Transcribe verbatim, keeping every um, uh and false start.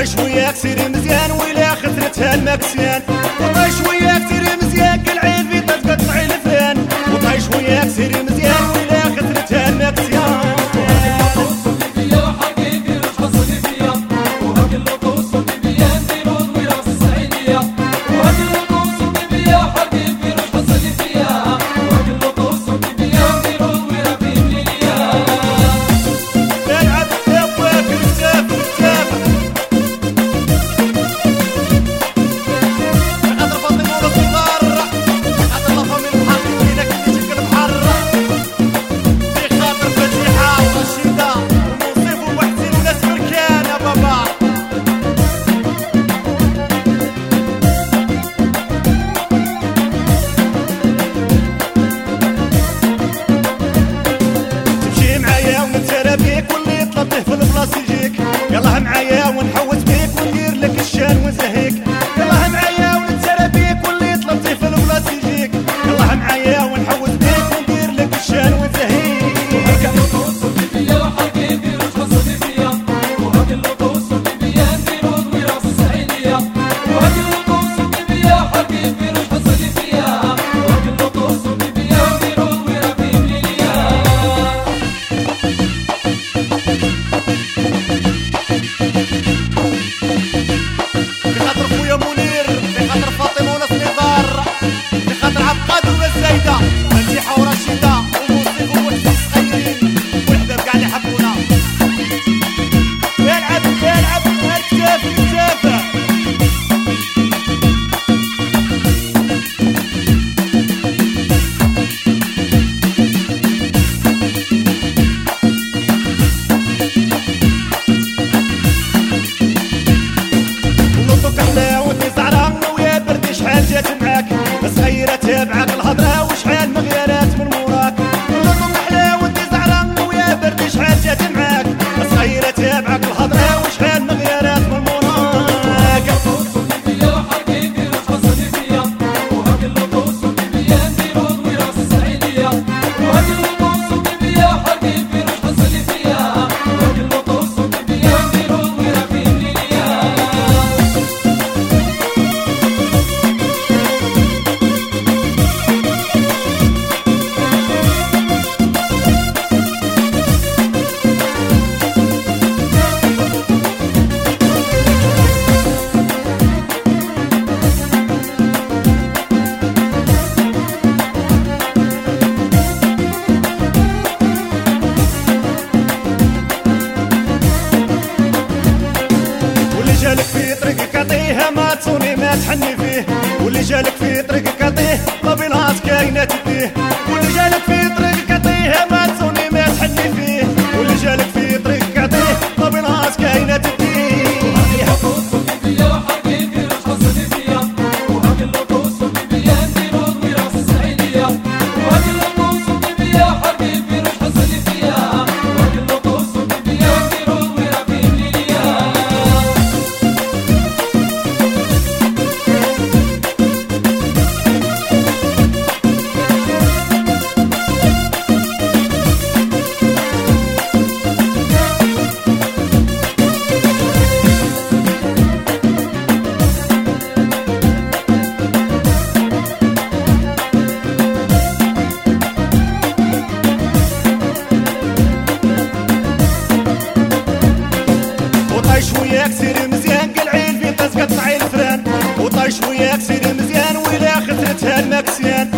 وطاي شويه كسير مزيان ويلا خسرتها المكسيان. وطاي شويه كسير مزيان قلعين في تقطع الفران. وطاي شويه كسير مزيان ويلا خسرتها المكسيان. يلا معايا ونحوس بيك وندير لك الشان ونزهيك. يلا معايا ونتسرى بيك واللي طلبتي في البلاص يجيك. يلا معايا ونحوس بيك وندير لك الشان ونزهيك. وهاك اللطوس والبيبيا حبيبي روح حصلي فيا. وهاك اللطوس والبيبيا نديرو وراس السعيدية. وهاك اللطوس والبيبيا حبيبي روح حصلي فيا. وهاك اللطوس والبيبيا نديرو ورا في بليليا. بخاطر خويا منير، بخاطر فاطمة وناس نضار، بخاطر عبقاد والزايدة مديحة ورشيدة وموسيق ووحدة صغيرين وحدة بكاع اللي حبونا. العب العب الكتاف الكتاف. شحال جات معاك صغيرة تابعك الهضرة وشحال مغيرات من موراك. اللطم حلا وانت زعرة ويا برد شحال جات معاك صغيرة تابعك الهضرة وشحال مغيرات من موراك. اللطوس والبيبيا حبيبي روح حصلي فيا. وهاك اللطوس والبيبيا نديرو وراس السعيدية. وهاك اللطوس والبيبيا حبيبي روح حصلي فيا. وهاك اللطوس والبيبيا نديرو ورا في بليليا. جالك في طريقك عطيه ما تصوني ما تحني فيه. واللي جالك في طريقك عطيه ما بينهاش كاينات فيه. واللي جالك في طريقك عطيه ما تصوني ما تحني فيه. واللي جالك في طريقك عطيه ما بينهاش كاينات فيه. وهاك اللطوس والبيبيا حبيبي روح حصلي فيا. وهاك اللطوس والبيبيا نديرو وراس السعيدية. وهاك اللطوس والبيبيا حبيبي روح حصلي فيا. وهاك اللطوس والبيبيا نديرو ورا في بليليا. وطاي شويه كسير مزيان قلعين في طاس قطعي الفران. وطاي شويه كسير مزيان ويلا خسرتها المكسيان.